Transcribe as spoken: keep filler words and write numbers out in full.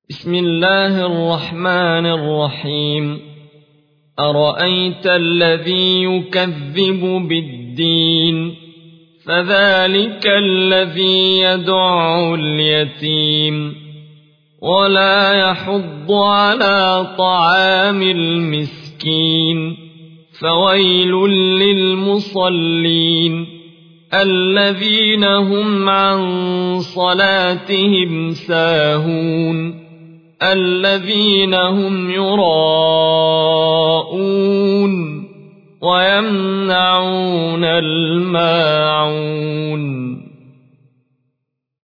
بسم الله الرحمن الرحيم. أرأيت الذي يكذب بالدين فذلك الذي يدع اليتيم ولا يحض على طعام المسكين فويل للمصلين الذين هم عن صلاتهم ساهون الذين هم يراءون ويمنعون الماعون